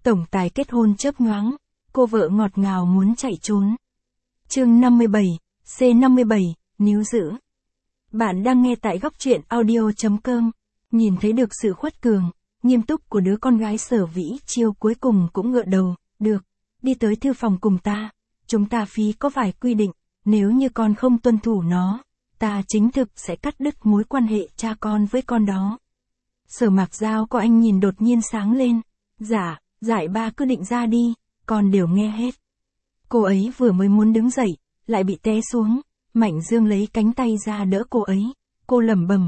tổng tài kết hôn chớp nhoáng, cô vợ ngọt ngào muốn chạy trốn. Chương 57, C57, níu giữ. Bạn đang nghe tại góc truyện audio.com. Nhìn thấy được sự khuất cường, nghiêm túc của đứa con gái Sở Vĩ Chiêu cuối cùng cũng ngựa đầu, được, đi tới thư phòng cùng ta, chúng ta phí có vài quy định, nếu như con không tuân thủ nó, ta chính thực sẽ cắt đứt mối quan hệ cha con với con đó. Sở Mạc Giao có anh nhìn đột nhiên sáng lên, dạ, giải ba cứ định ra đi, con đều nghe hết. Cô ấy vừa mới muốn đứng dậy, lại bị té xuống, Mạnh Dương lấy cánh tay ra đỡ cô ấy, cô lẩm bẩm.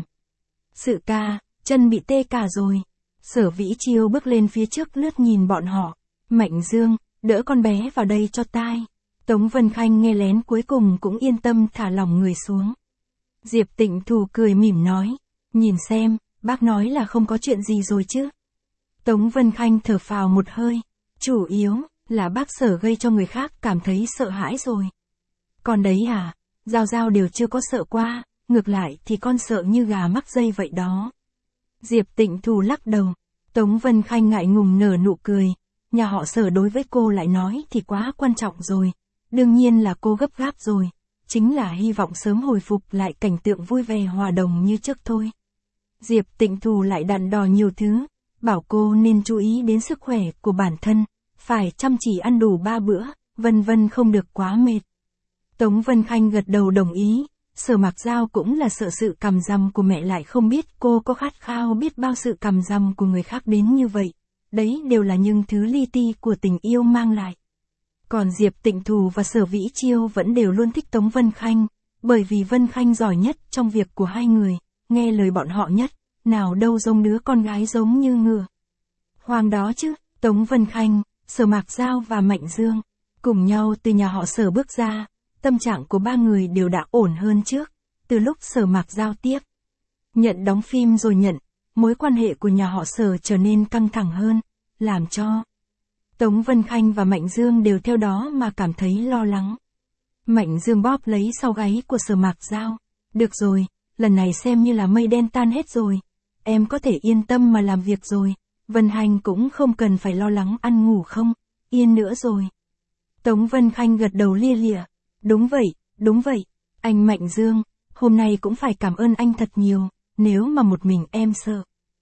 Sự ca, chân bị tê cả rồi. Sở Vĩ Chiêu bước lên phía trước lướt nhìn bọn họ. Mạnh Dương, đỡ con bé vào đây cho tai. Tống Vân Khanh nghe lén cuối cùng cũng yên tâm thả lỏng người xuống. Diệp Tịnh Thù cười mỉm nói, nhìn xem, bác nói là không có chuyện gì rồi chứ. Tống Vân Khanh thở phào một hơi, chủ yếu là bác Sở gây cho người khác cảm thấy sợ hãi rồi. Còn đấy hả, Giao Giao đều chưa có sợ qua, ngược lại thì con sợ như gà mắc dây vậy đó. Diệp Tịnh Thù lắc đầu, Tống Vân Khanh ngại ngùng nở nụ cười, nhà họ Sở đối với cô lại nói thì quá quan trọng rồi, đương nhiên là cô gấp gáp rồi, chính là hy vọng sớm hồi phục lại cảnh tượng vui vẻ hòa đồng như trước thôi. Diệp Tịnh Thù lại đắn đo nhiều thứ, bảo cô nên chú ý đến sức khỏe của bản thân, phải chăm chỉ ăn đủ 3 bữa, vân vân không được quá mệt. Tống Vân Khanh gật đầu đồng ý, Sở Mạc Giao cũng là sợ sự cằm rằm của mẹ lại không biết cô có khát khao biết bao sự cằm rằm của người khác đến như vậy. Đấy đều là những thứ li ti của tình yêu mang lại. Còn Diệp Tịnh Thù và Sở Vĩ Chiêu vẫn đều luôn thích Tống Vân Khanh, bởi vì Vân Khanh giỏi nhất trong việc của hai người, nghe lời bọn họ nhất, nào đâu giống đứa con gái giống như ngựa. Hoàng đó chứ, Tống Vân Khanh, Sở Mạc Giao và Mạnh Dương, cùng nhau từ nhà họ Sở bước ra, tâm trạng của ba người đều đã ổn hơn trước, từ lúc Sở Mạc Giao tiếp nhận đóng phim rồi nhận, mối quan hệ của nhà họ Sở trở nên căng thẳng hơn, làm cho Tống Vân Khanh và Mạnh Dương đều theo đó mà cảm thấy lo lắng. Mạnh Dương bóp lấy sau gáy của Sở Mạc Giao, được rồi, lần này xem như là mây đen tan hết rồi, em có thể yên tâm mà làm việc rồi, Vân Hành cũng không cần phải lo lắng ăn ngủ không, yên nữa rồi. Tống Vân Khanh gật đầu lia lịa, đúng vậy, anh Mạnh Dương, hôm nay cũng phải cảm ơn anh thật nhiều, nếu mà một mình em sợ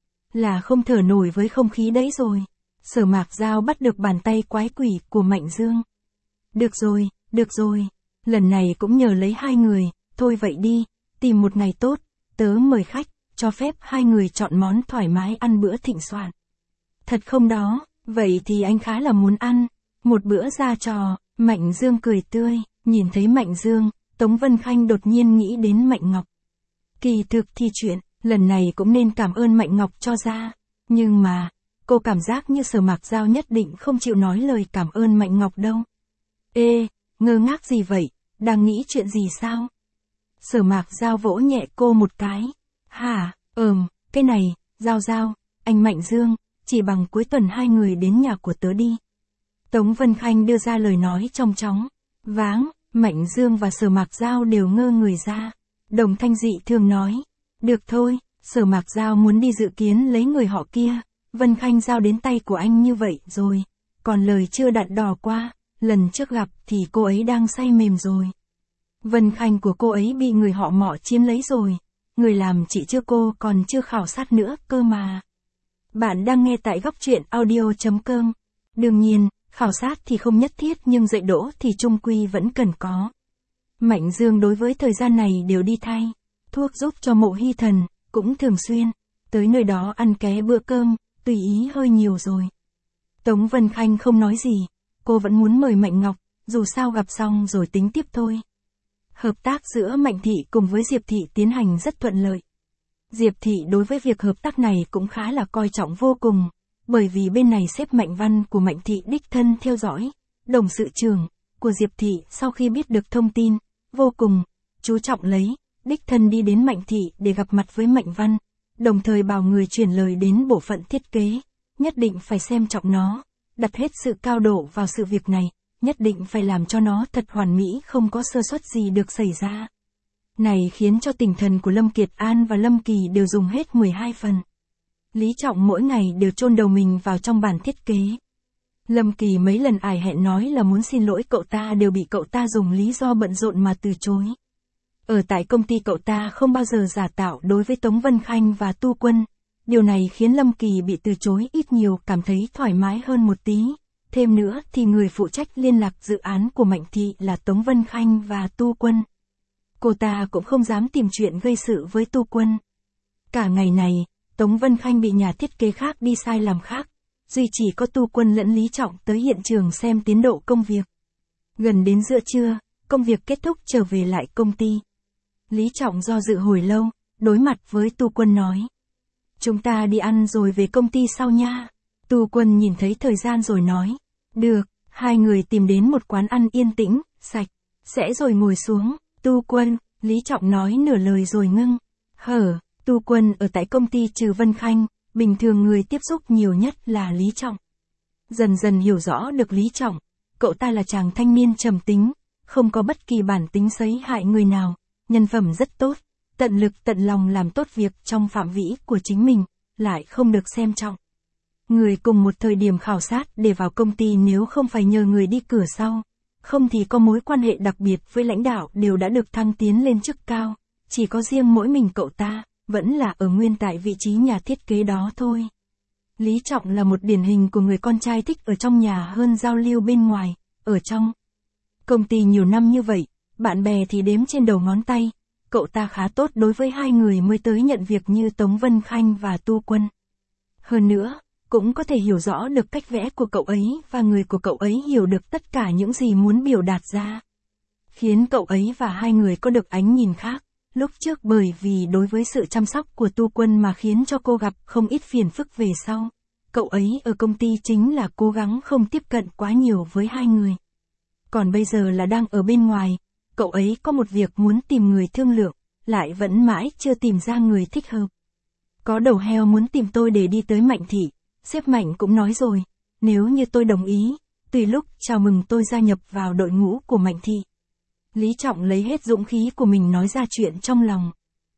là không thở nổi với không khí đấy rồi. Sở Mạc Giao bắt được bàn tay quái quỷ của Mạnh Dương. Được rồi, lần này cũng nhờ lấy hai người, thôi vậy đi, tìm một ngày tốt, tớ mời khách, cho phép hai người chọn món thoải mái ăn bữa thịnh soạn. Thật không đó, vậy thì anh khá là muốn ăn, một bữa ra trò, Mạnh Dương cười tươi, nhìn thấy Mạnh Dương, Tống Vân Khanh đột nhiên nghĩ đến Mạnh Ngọc. Kỳ thực thì chuyện, lần này cũng nên cảm ơn Mạnh Ngọc cho ra, nhưng mà, cô cảm giác như Sở Mạc Giao nhất định không chịu nói lời cảm ơn Mạnh Ngọc đâu. Ê, ngơ ngác gì vậy, đang nghĩ chuyện gì sao? Sở Mạc Giao vỗ nhẹ cô một cái. Hả, cái này, Giao, anh Mạnh Dương, chỉ bằng cuối tuần hai người đến nhà của tớ đi. Tống Vân Khanh đưa ra lời nói trong chóng. Váng, Mạnh Dương và Sở Mạc Giao đều ngơ người ra. Đồng Thanh dị thường nói. Được thôi, Sở Mạc Giao muốn đi dự kiến lấy người họ kia. Vân Khanh giao đến tay của anh như vậy rồi. Còn lời chưa đặn đỏ qua, lần trước gặp thì cô ấy đang say mềm rồi. Vân Khanh của cô ấy bị người họ Mọ chiếm lấy rồi. Người làm chị chưa cô còn chưa khảo sát nữa cơ mà. Bạn đang nghe tại góc truyện audio.com. Đương nhiên, khảo sát thì không nhất thiết nhưng dạy dỗ thì chung quy vẫn cần có. Mạnh Dương đối với thời gian này đều đi thay thuốc giúp cho Mộ Hy Thần, cũng thường xuyên tới nơi đó ăn ké bữa cơm, tùy ý hơi nhiều rồi. Tống Vân Khanh không nói gì, cô vẫn muốn mời Mạnh Ngọc, dù sao gặp xong rồi tính tiếp thôi. Hợp tác giữa Mạnh Thị cùng với Diệp Thị tiến hành rất thuận lợi. Diệp Thị đối với việc hợp tác này cũng khá là coi trọng vô cùng, bởi vì bên này sếp Mạnh Văn của Mạnh Thị đích thân theo dõi, đồng sự trưởng của Diệp Thị sau khi biết được thông tin, vô cùng chú trọng lấy, đích thân đi đến Mạnh Thị để gặp mặt với Mạnh Văn, đồng thời bảo người chuyển lời đến bộ phận thiết kế, nhất định phải xem trọng nó, đặt hết sự cao độ vào sự việc này, nhất định phải làm cho nó thật hoàn mỹ không có sơ suất gì được xảy ra. Này khiến cho tinh thần của Lâm Kiệt An và Lâm Kỳ đều dùng hết 12 phần. Lý Trọng mỗi ngày đều chôn đầu mình vào trong bàn thiết kế. Lâm Kỳ mấy lần ải hẹn nói là muốn xin lỗi cậu ta đều bị cậu ta dùng lý do bận rộn mà từ chối. Ở tại công ty cậu ta không bao giờ giả tạo đối với Tống Vân Khanh và Tu Quân. Điều này khiến Lâm Kỳ bị từ chối ít nhiều cảm thấy thoải mái hơn một tí. Thêm nữa thì người phụ trách liên lạc dự án của Mạnh Thị là Tống Vân Khanh và Tu Quân. Cô ta cũng không dám tìm chuyện gây sự với Tu Quân. Cả ngày này, Tống Vân Khanh bị nhà thiết kế khác đi sai làm khác. Duy chỉ có Tu Quân lẫn Lý Trọng tới hiện trường xem tiến độ công việc. Gần đến giữa trưa, công việc kết thúc trở về lại công ty. Lý Trọng do dự hồi lâu, đối mặt với Tu Quân nói. Chúng ta đi ăn rồi về công ty sau nha. Tu Quân nhìn thấy thời gian rồi nói. Được, hai người tìm đến một quán ăn yên tĩnh, sạch, sẽ rồi ngồi xuống. Tu Quân, Lý Trọng nói nửa lời rồi ngưng. Tu Quân ở tại công ty trừ Vân Khanh, bình thường người tiếp xúc nhiều nhất là Lý Trọng. Dần dần hiểu rõ được Lý Trọng, cậu ta là chàng thanh niên trầm tính, không có bất kỳ bản tính xấy hại người nào, nhân phẩm rất tốt, tận lực tận lòng làm tốt việc trong phạm vi của chính mình, lại không được xem trọng. Người cùng một thời điểm khảo sát để vào công ty nếu không phải nhờ người đi cửa sau, không thì có mối quan hệ đặc biệt với lãnh đạo đều đã được thăng tiến lên chức cao, chỉ có riêng mỗi mình cậu ta, vẫn là ở nguyên tại vị trí nhà thiết kế đó thôi. Lý Trọng là một điển hình của người con trai thích ở trong nhà hơn giao lưu bên ngoài, ở trong công ty nhiều năm như vậy, bạn bè thì đếm trên đầu ngón tay, cậu ta khá tốt đối với hai người mới tới nhận việc như Tống Vân Khanh và Tu Quân. Hơn nữa, cũng có thể hiểu rõ được cách vẽ của cậu ấy và người của cậu ấy hiểu được tất cả những gì muốn biểu đạt ra. Khiến cậu ấy và hai người có được ánh nhìn khác. Lúc trước bởi vì đối với sự chăm sóc của Tu Quân mà khiến cho cô gặp không ít phiền phức về sau. Cậu ấy ở công ty chính là cố gắng không tiếp cận quá nhiều với hai người. Còn bây giờ là đang ở bên ngoài, cậu ấy có một việc muốn tìm người thương lượng, lại vẫn mãi chưa tìm ra người thích hợp. Có đầu heo muốn tìm tôi để đi tới Mạnh Thị, sếp Mạnh cũng nói rồi, nếu như tôi đồng ý, tùy lúc chào mừng tôi gia nhập vào đội ngũ của Mạnh Thị. Lý Trọng lấy hết dũng khí của mình nói ra chuyện trong lòng.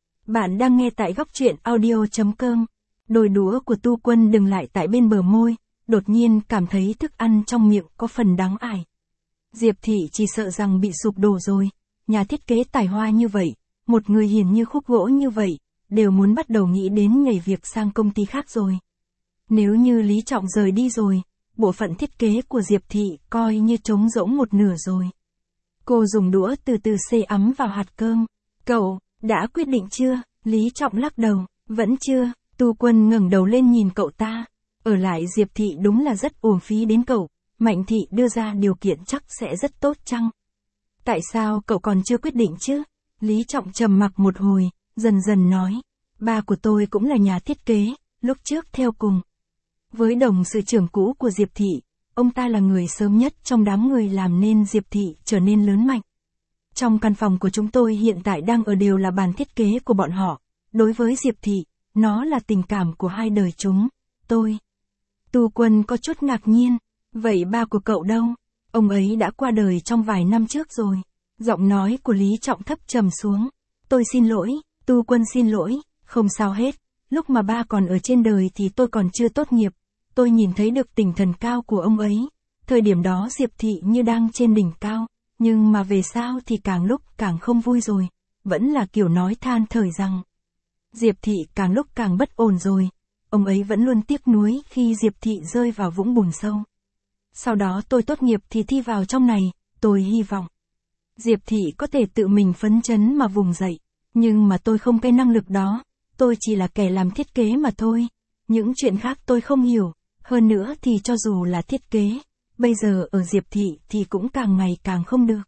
Bạn đang nghe tại góc truyện audio.com. Đôi đũa của Tu Quân dừng lại tại bên bờ môi, đột nhiên cảm thấy thức ăn trong miệng có phần đắng ải. Diệp Thị chỉ sợ rằng bị sụp đổ rồi, nhà thiết kế tài hoa như vậy, một người hiền như khúc gỗ như vậy, đều muốn bắt đầu nghĩ đến nhảy việc sang công ty khác rồi. Nếu như Lý Trọng rời đi rồi, bộ phận thiết kế của Diệp Thị coi như trống rỗng một nửa rồi. Cô dùng đũa từ từ xê ấm vào hạt cơm. Cậu, đã quyết định chưa? Lý Trọng lắc đầu, vẫn chưa. Tu Quân ngẩng đầu lên nhìn cậu ta. Ở lại Diệp Thị đúng là rất uổng phí đến cậu. Mạnh Thị đưa ra điều kiện chắc sẽ rất tốt chăng? Tại sao cậu còn chưa quyết định chứ? Lý Trọng trầm mặc một hồi, dần dần nói. Ba của tôi cũng là nhà thiết kế, lúc trước theo cùng. Với đồng sự trưởng cũ của Diệp Thị, ông ta là người sớm nhất trong đám người làm nên Diệp Thị trở nên lớn mạnh. Trong căn phòng của chúng tôi hiện tại đang ở đều là bàn thiết kế của bọn họ. Đối với Diệp Thị, nó là tình cảm của hai đời chúng, tôi. Tu Quân có chút ngạc nhiên. Vậy ba của cậu đâu? Ông ấy đã qua đời trong vài năm trước rồi. Giọng nói của Lý Trọng thấp trầm xuống. Tôi xin lỗi, Tu Quân xin lỗi, không sao hết. Lúc mà ba còn ở trên đời thì tôi còn chưa tốt nghiệp. Tôi nhìn thấy được tinh thần cao của ông ấy. Thời điểm đó Diệp Thị như đang trên đỉnh cao. Nhưng mà về sau thì càng lúc càng không vui rồi. Vẫn là kiểu nói than thở rằng. Diệp Thị càng lúc càng bất ổn rồi. Ông ấy vẫn luôn tiếc nuối khi Diệp Thị rơi vào vũng bùn sâu. Sau đó tôi tốt nghiệp thì thi vào trong này, tôi hy vọng Diệp Thị có thể tự mình phấn chấn mà vùng dậy. Nhưng mà tôi không cái năng lực đó. Tôi chỉ là kẻ làm thiết kế mà thôi. Những chuyện khác tôi không hiểu. Hơn nữa thì cho dù là thiết kế, bây giờ ở Diệp Thị thì cũng càng ngày càng không được.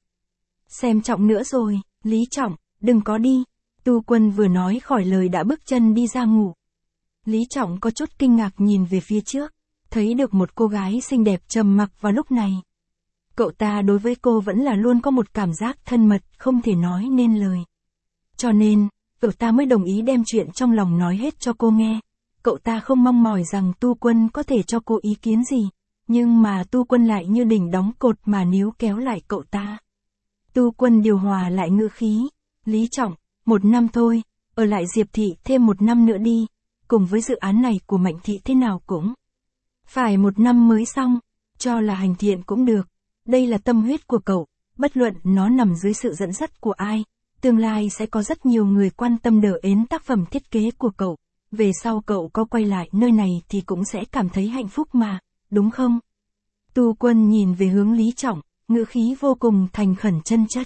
Xem trọng nữa rồi, Lý Trọng, đừng có đi. Tu Quân vừa nói khỏi lời đã bước chân đi ra ngủ. Lý Trọng có chút kinh ngạc nhìn về phía trước, thấy được một cô gái xinh đẹp trầm mặc vào lúc này. Cậu ta đối với cô vẫn là luôn có một cảm giác thân mật không thể nói nên lời. Cho nên, cậu ta mới đồng ý đem chuyện trong lòng nói hết cho cô nghe. Cậu ta không mong mỏi rằng Tu Quân có thể cho cô ý kiến gì, nhưng mà Tu Quân lại như đỉnh đóng cột mà níu kéo lại cậu ta. Tu Quân điều hòa lại ngữ khí. Lý Trọng, 1 năm thôi, ở lại Diệp Thị thêm 1 năm nữa đi, cùng với dự án này của Mạnh Thị thế nào cũng phải 1 năm mới xong. cho là hành thiện cũng được. Đây là tâm huyết của cậu, bất luận nó nằm dưới sự dẫn dắt của ai, tương lai sẽ có rất nhiều người quan tâm đỡ ến tác phẩm thiết kế của cậu. Về sau cậu có quay lại nơi này thì cũng sẽ cảm thấy hạnh phúc mà, đúng không? Tu Quân nhìn về hướng Lý Trọng, ngữ khí vô cùng thành khẩn chân chất.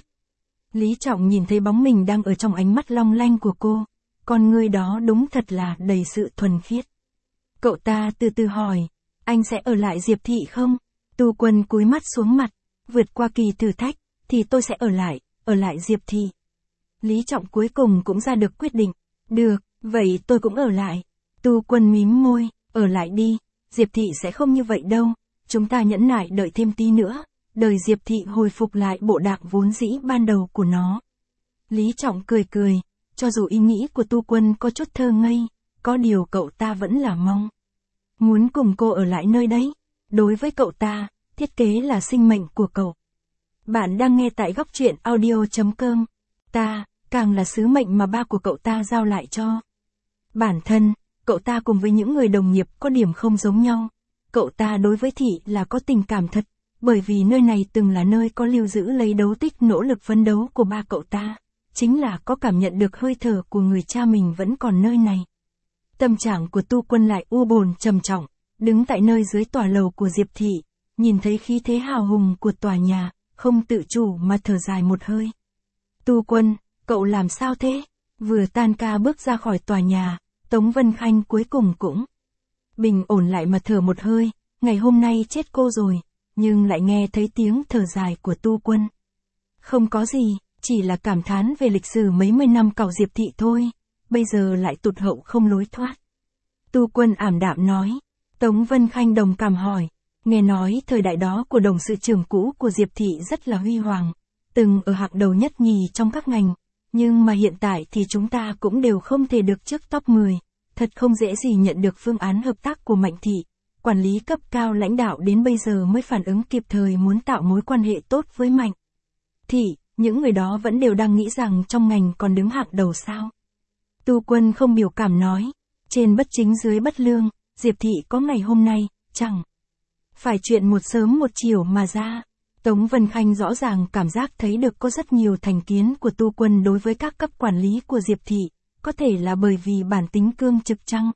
Lý Trọng nhìn thấy bóng mình đang ở trong ánh mắt long lanh của cô, con người đó đúng thật là đầy sự thuần khiết. Cậu ta từ từ hỏi, anh sẽ ở lại Diệp Thị không? Tu Quân cúi mắt xuống mặt, vượt qua kỳ thử thách, thì tôi sẽ ở lại Diệp Thị. Lý Trọng cuối cùng cũng ra được quyết định, được, vậy tôi cũng ở lại. Tu Quân mím môi, ở lại đi, Diệp Thị sẽ không như vậy đâu, chúng ta nhẫn nại đợi thêm tí nữa, đời Diệp Thị hồi phục lại bộ dạng vốn dĩ ban đầu của nó. Lý Trọng cười cười, cho dù ý nghĩ của Tu Quân có chút thơ ngây, có điều cậu ta vẫn là mong muốn cùng cô ở lại nơi đấy. Đối với cậu ta, thiết kế là sinh mệnh của cậu. Bạn đang nghe tại góc truyện audio.com. Ta, càng là sứ mệnh mà ba của cậu ta giao lại cho bản thân. Cậu ta cùng với những người đồng nghiệp có điểm không giống nhau. Cậu ta đối với Thị là có tình cảm thật, bởi vì nơi này từng là nơi có lưu giữ lấy dấu tích nỗ lực phấn đấu của ba cậu ta. Chính là có cảm nhận được hơi thở của người cha mình vẫn còn nơi này. Tâm trạng của Tu Quân lại u bồn trầm trọng, đứng tại nơi dưới tòa lầu của Diệp Thị, nhìn thấy khí thế hào hùng của tòa nhà, không tự chủ mà thở dài một hơi. Tu Quân, cậu làm sao thế? Vừa tan ca bước ra khỏi tòa nhà, Tống Vân Khanh cuối cùng cũng bình ổn lại mà thở một hơi, ngày hôm nay chết cô rồi, nhưng lại nghe thấy tiếng thở dài của Tu Quân. Không có gì, chỉ là cảm thán về lịch sử mấy mươi năm càu Diệp Thị thôi, bây giờ lại tụt hậu không lối thoát. Tu Quân ảm đạm nói. Tống Vân Khanh đồng cảm hỏi, nghe nói thời đại đó của đồng sự trưởng cũ của Diệp Thị rất là huy hoàng, từng ở hạng đầu nhất nhì trong các ngành, nhưng mà hiện tại thì chúng ta cũng đều không thể được trước top 10, thật không dễ gì nhận được phương án hợp tác của Mạnh Thị, quản lý cấp cao lãnh đạo đến bây giờ mới phản ứng kịp thời muốn tạo mối quan hệ tốt với Mạnh Thị, những người đó vẫn đều đang nghĩ rằng trong ngành còn đứng hạng đầu sao. Tu Quân không biểu cảm nói, trên bất chính dưới bất lương, Diệp Thị có ngày hôm nay, chẳng phải chuyện một sớm một chiều mà ra. Tống Vân Khanh rõ ràng cảm giác thấy được có rất nhiều thành kiến của Tu Quân đối với các cấp quản lý của Diệp Thị, có thể là bởi vì bản tính cương trực chăng.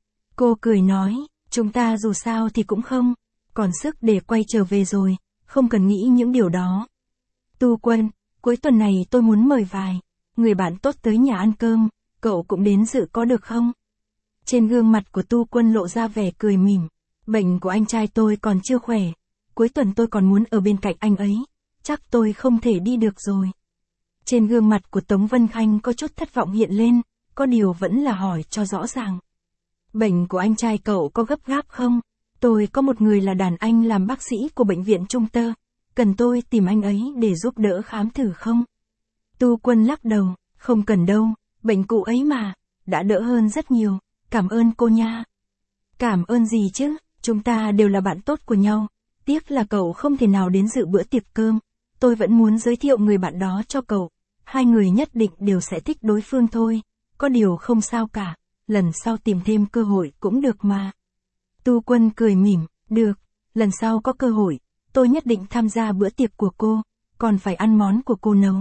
Cô cười nói, chúng ta dù sao thì cũng không còn sức để quay trở về rồi, không cần nghĩ những điều đó. Tu Quân, cuối tuần này tôi muốn mời vài người bạn tốt tới nhà ăn cơm, cậu cũng đến dự có được không? Trên gương mặt của Tu Quân lộ ra vẻ cười mỉm, bệnh của anh trai tôi còn chưa khỏe, cuối tuần tôi còn muốn ở bên cạnh anh ấy, chắc tôi không thể đi được rồi. Trên gương mặt của Tống Vân Khanh có chút thất vọng hiện lên, có điều vẫn là hỏi cho rõ ràng. Bệnh của anh trai cậu có gấp gáp không? Tôi có một người là đàn anh làm bác sĩ của bệnh viện Trung Tơ, cần tôi tìm anh ấy để giúp đỡ khám thử không? Tu Quân lắc đầu, không cần đâu, bệnh cụ ấy mà, đã đỡ hơn rất nhiều, cảm ơn cô nha. Cảm ơn gì chứ, chúng ta đều là bạn tốt của nhau, tiếc là cậu không thể nào đến dự bữa tiệc cơm, tôi vẫn muốn giới thiệu người bạn đó cho cậu, hai người nhất định đều sẽ thích đối phương thôi, có điều không sao cả, lần sau tìm thêm cơ hội cũng được mà. Tu Quân cười mỉm, được, lần sau có cơ hội, tôi nhất định tham gia bữa tiệc của cô, còn phải ăn món của cô nấu.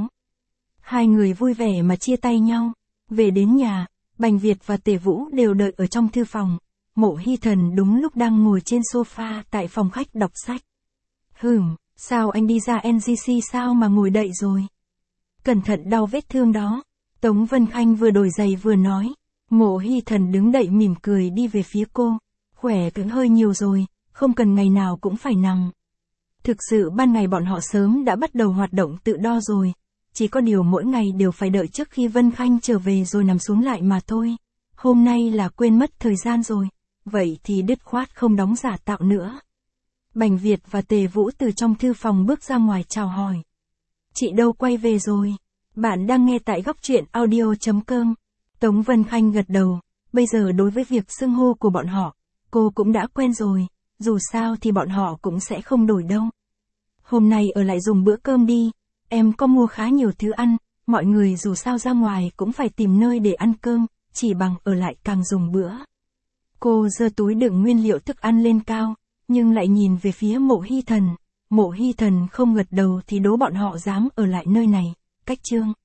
Hai người vui vẻ mà chia tay nhau, về đến nhà, Bành Việt và Tề Vũ đều đợi ở trong thư phòng, Mộ Hy Thần đúng lúc đang ngồi trên sofa tại phòng khách đọc sách. Sao anh đi ra NGC sao mà ngồi đậy rồi? Cẩn thận đau vết thương đó. Tống Vân Khanh vừa đổi giày vừa nói. Mộ Hy Thần đứng đậy mỉm cười đi về phía cô. Khỏe cũng hơi nhiều rồi, không cần ngày nào cũng phải nằm. Thực sự ban ngày bọn họ sớm đã bắt đầu hoạt động tự do rồi. Chỉ có điều mỗi ngày đều phải đợi trước khi Vân Khanh trở về rồi nằm xuống lại mà thôi. Hôm nay là quên mất thời gian rồi. Vậy thì đứt khoát không đóng giả tạo nữa. Bành Việt và Tề Vũ từ trong thư phòng bước ra ngoài chào hỏi. Chị đâu quay về rồi. Bạn đang nghe tại góc truyện audio.com. Tống Vân Khanh gật đầu. Bây giờ đối với việc xưng hô của bọn họ, cô cũng đã quen rồi. Dù sao thì bọn họ cũng sẽ không đổi đâu. Hôm nay ở lại dùng bữa cơm đi. Em có mua khá nhiều thứ ăn. Mọi người dù sao ra ngoài cũng phải tìm nơi để ăn cơm. Chỉ bằng ở lại càng dùng bữa. Cô giơ túi đựng nguyên liệu thức ăn lên cao. nhưng lại nhìn về phía Mộ Hy Thần. Mộ Hy Thần không gật đầu thì đố bọn họ dám ở lại nơi này, cách Trương